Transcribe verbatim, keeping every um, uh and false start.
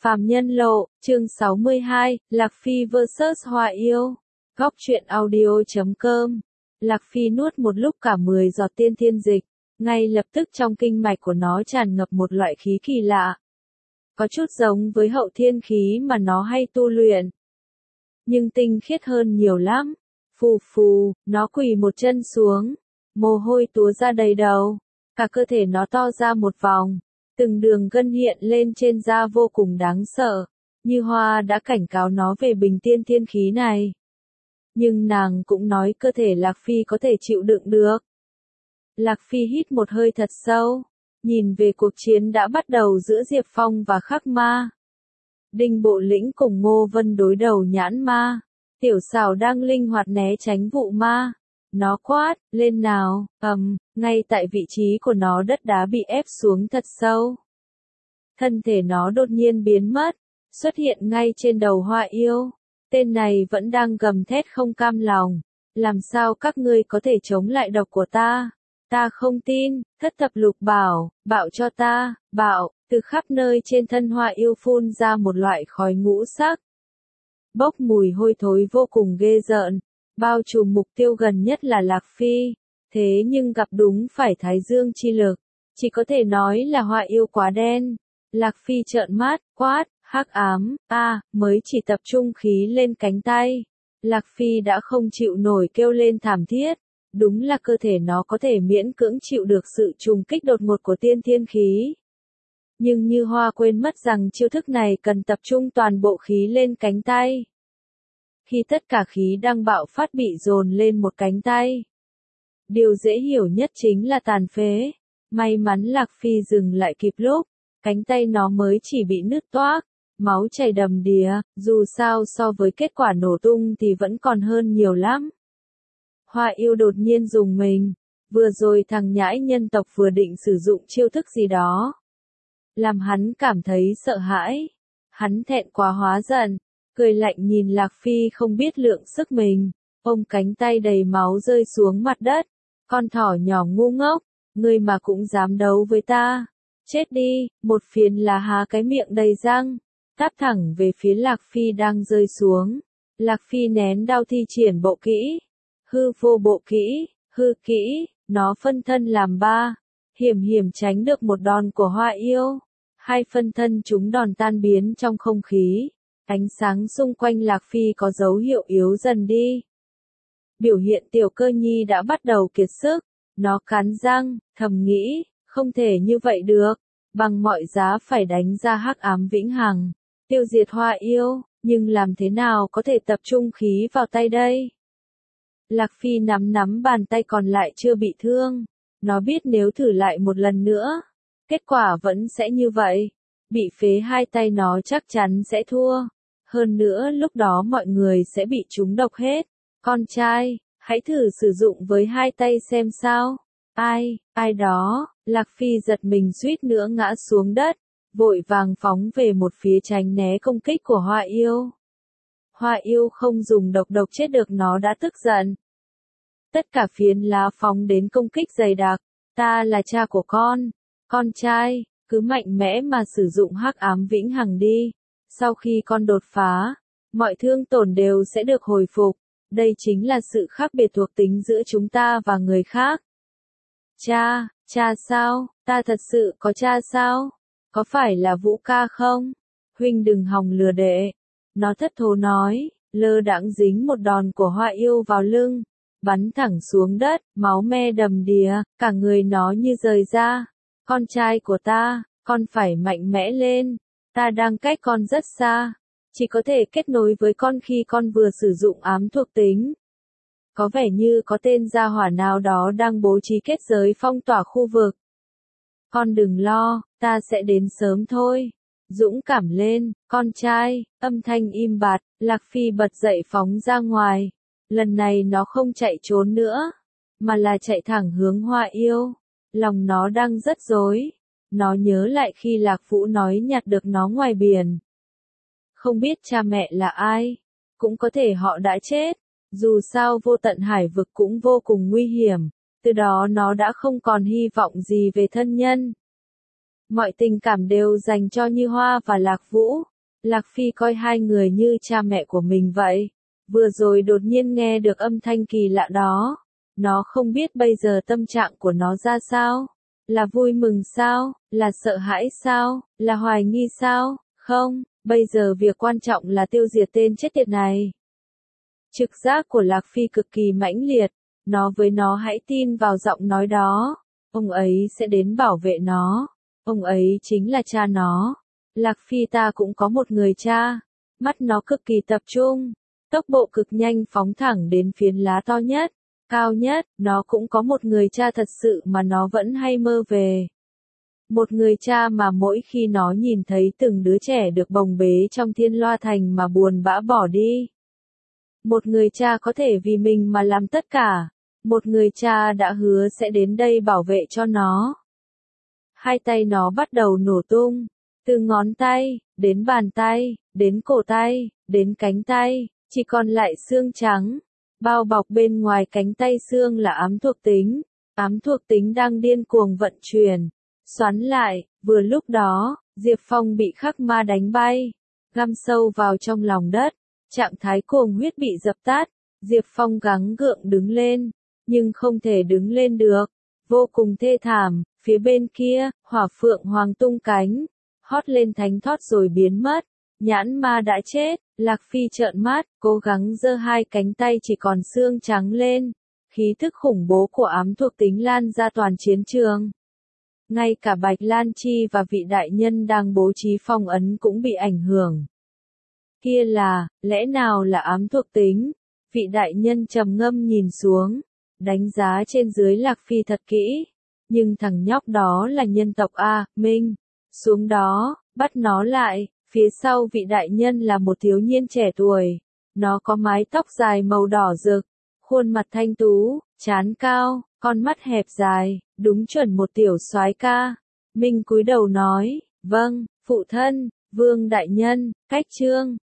Phàm Nhân Lộ, chương sáu mươi hai, Lạc Phi versus Hoa Yêu. Góc truyện audio chấm com. Lạc Phi nuốt một lúc cả mười giọt tiên thiên dịch, ngay lập tức trong kinh mạch của nó tràn ngập một loại khí kỳ lạ. Có chút giống với hậu thiên khí mà nó hay tu luyện, nhưng tinh khiết hơn nhiều lắm. Phù phù, nó quỳ một chân xuống, mồ hôi túa ra đầy đầu, cả cơ thể nó to ra một vòng. Từng đường gân hiện lên trên da vô cùng đáng sợ, Như Hoa đã cảnh cáo nó về bình tiên thiên khí này. Nhưng nàng cũng nói cơ thể Lạc Phi có thể chịu đựng được. Lạc Phi hít một hơi thật sâu, nhìn về cuộc chiến đã bắt đầu giữa Diệp Phong và Khắc Ma. Đinh Bộ Lĩnh cùng Ngô Vân đối đầu nhãn ma, Tiểu Xảo đang linh hoạt né tránh vụ ma. Nó quát, lên nào, ầm, ngay tại vị trí của nó đất đá bị ép xuống thật sâu. Thân thể nó đột nhiên biến mất, xuất hiện ngay trên đầu Hoa Yêu. Tên này vẫn đang gầm thét không cam lòng. Làm sao các ngươi có thể chống lại độc của ta? Ta không tin. Thất thập lục bảo, bạo cho ta, bạo. Từ khắp nơi trên thân Hoa Yêu phun ra một loại khói ngũ sắc, bốc mùi hôi thối vô cùng ghê rợn, bao trùm mục tiêu gần nhất là Lạc Phi. Thế nhưng gặp đúng phải Thái Dương chi lực, chỉ có thể nói là Hoa Yêu quá đen. Lạc Phi trợn mắt, quát, hắc ám, a, à, mới chỉ tập trung khí lên cánh tay. Lạc Phi đã không chịu nổi kêu lên thảm thiết. Đúng là cơ thể nó có thể miễn cưỡng chịu được sự trùng kích đột ngột của tiên thiên khí. Nhưng Như Hoa quên mất rằng chiêu thức này cần tập trung toàn bộ khí lên cánh tay. Khi tất cả khí đang bạo phát bị dồn lên một cánh tay, điều dễ hiểu nhất chính là tàn phế. May mắn Lạc Phi dừng lại kịp lúc, cánh tay nó mới chỉ bị nứt toác, máu chảy đầm đìa, dù sao so với kết quả nổ tung thì vẫn còn hơn nhiều lắm. Hoa Yêu đột nhiên rùng mình, vừa rồi thằng nhãi nhân tộc vừa định sử dụng chiêu thức gì đó, làm hắn cảm thấy sợ hãi. Hắn thẹn quá hóa giận, cười lạnh nhìn Lạc Phi không biết lượng sức mình, ôm cánh tay đầy máu rơi xuống mặt đất. Con thỏ nhỏ ngu ngốc, ngươi mà cũng dám đấu với ta, chết đi. Một phiến là há cái miệng đầy răng, táp thẳng về phía Lạc Phi đang rơi xuống. Lạc Phi nén đau thi triển bộ kỹ, hư vô bộ kỹ, hư kỹ, nó phân thân làm ba, hiểm hiểm tránh được một đòn của Hoa Yêu. Hai phân thân chúng đòn tan biến trong không khí, ánh sáng xung quanh Lạc Phi có dấu hiệu yếu dần đi. Biểu hiện Tiểu Cơ Nhi đã bắt đầu kiệt sức, nó cắn răng, thầm nghĩ, không thể như vậy được, bằng mọi giá phải đánh ra hắc ám vĩnh hằng, tiêu diệt Hoa Yêu, nhưng làm thế nào có thể tập trung khí vào tay đây? Lạc Phi nắm nắm bàn tay còn lại chưa bị thương, nó biết nếu thử lại một lần nữa, kết quả vẫn sẽ như vậy, bị phế hai tay nó chắc chắn sẽ thua. Hơn nữa lúc đó mọi người sẽ bị trúng độc hết. Con trai, hãy thử sử dụng với hai tay xem sao. Ai, ai đó, Lạc Phi giật mình suýt nữa ngã xuống đất, vội vàng phóng về một phía tránh né công kích của Hoa Yêu. Hoa Yêu không dùng độc độc chết được, nó đã tức giận. Tất cả phiến lá phóng đến công kích dày đặc. Ta là cha của con. Con trai, cứ mạnh mẽ mà sử dụng hắc ám vĩnh hằng đi. Sau khi con đột phá, mọi thương tổn đều sẽ được hồi phục. Đây chính là sự khác biệt thuộc tính giữa chúng ta và người khác. Cha, cha sao? Ta thật sự có cha sao? Có phải là Vũ ca không? Huynh đừng hòng lừa đệ. Nó thất thố nói, lơ đãng dính một đòn của Hoa Yêu vào lưng, bắn thẳng xuống đất, máu me đầm đìa, cả người nó như rời ra. Con trai của ta, con phải mạnh mẽ lên. Ta đang cách con rất xa, chỉ có thể kết nối với con khi con vừa sử dụng ám thuộc tính. Có vẻ như có tên gia hỏa nào đó đang bố trí kết giới phong tỏa khu vực. Con đừng lo, ta sẽ đến sớm thôi. Dũng cảm lên, con trai. Âm thanh im bặt, Lạc Phi bật dậy phóng ra ngoài. Lần này nó không chạy trốn nữa, mà là chạy thẳng hướng Hoa Yêu. Lòng nó đang rất rối. Nó nhớ lại khi Lạc Vũ nói nhặt được nó ngoài biển. Không biết cha mẹ là ai, cũng có thể họ đã chết. Dù sao vô tận hải vực cũng vô cùng nguy hiểm, từ đó nó đã không còn hy vọng gì về thân nhân. Mọi tình cảm đều dành cho Như Hoa và Lạc Vũ. Lạc Phi coi hai người như cha mẹ của mình vậy. Vừa rồi đột nhiên nghe được âm thanh kỳ lạ đó. Nó không biết bây giờ tâm trạng của nó ra sao. Là vui mừng sao? Là sợ hãi sao? Là hoài nghi sao? Không, bây giờ việc quan trọng là tiêu diệt tên chết tiệt này. Trực giác của Lạc Phi cực kỳ mãnh liệt. Nó với nó hãy tin vào giọng nói đó. Ông ấy sẽ đến bảo vệ nó. Ông ấy chính là cha nó. Lạc Phi ta cũng có một người cha. Mắt nó cực kỳ tập trung. Tốc độ cực nhanh phóng thẳng đến phiến lá to nhất, cao nhất. Nó cũng có một người cha thật sự mà nó vẫn hay mơ về. Một người cha mà mỗi khi nó nhìn thấy từng đứa trẻ được bồng bế trong thiên loa thành mà buồn bã bỏ đi. Một người cha có thể vì mình mà làm tất cả. Một người cha đã hứa sẽ đến đây bảo vệ cho nó. Hai tay nó bắt đầu nổ tung. Từ ngón tay, đến bàn tay, đến cổ tay, đến cánh tay, chỉ còn lại xương trắng. Bao bọc bên ngoài cánh tay xương là ám thuộc tính. Ám thuộc tính đang điên cuồng vận chuyển. Xoắn lại, vừa lúc đó, Diệp Phong bị khắc ma đánh bay. Găm sâu vào trong lòng đất. Trạng thái cuồng huyết bị dập tắt. Diệp Phong gắng gượng đứng lên. Nhưng không thể đứng lên được. Vô cùng thê thảm, phía bên kia, hỏa phượng hoàng tung cánh. Hót lên thánh thót rồi biến mất. Nhãn ma đã chết, Lạc Phi trợn mắt, cố gắng giơ hai cánh tay chỉ còn xương trắng lên. Khí thức khủng bố của ám thuộc tính lan ra toàn chiến trường. Ngay cả Bạch Lan Chi và vị đại nhân đang bố trí phong ấn cũng bị ảnh hưởng. Kia là, lẽ nào là ám thuộc tính? Vị đại nhân trầm ngâm nhìn xuống, đánh giá trên dưới Lạc Phi thật kỹ. Nhưng thằng nhóc đó là nhân tộc A, Minh. Xuống đó, bắt nó lại. Phía sau vị đại nhân là một thiếu niên trẻ tuổi. Nó có mái tóc dài màu đỏ rực, khuôn mặt thanh tú, trán cao, con mắt hẹp dài, đúng chuẩn một tiểu soái ca. Minh cúi đầu nói, vâng, phụ thân, Vương đại nhân, cách trương.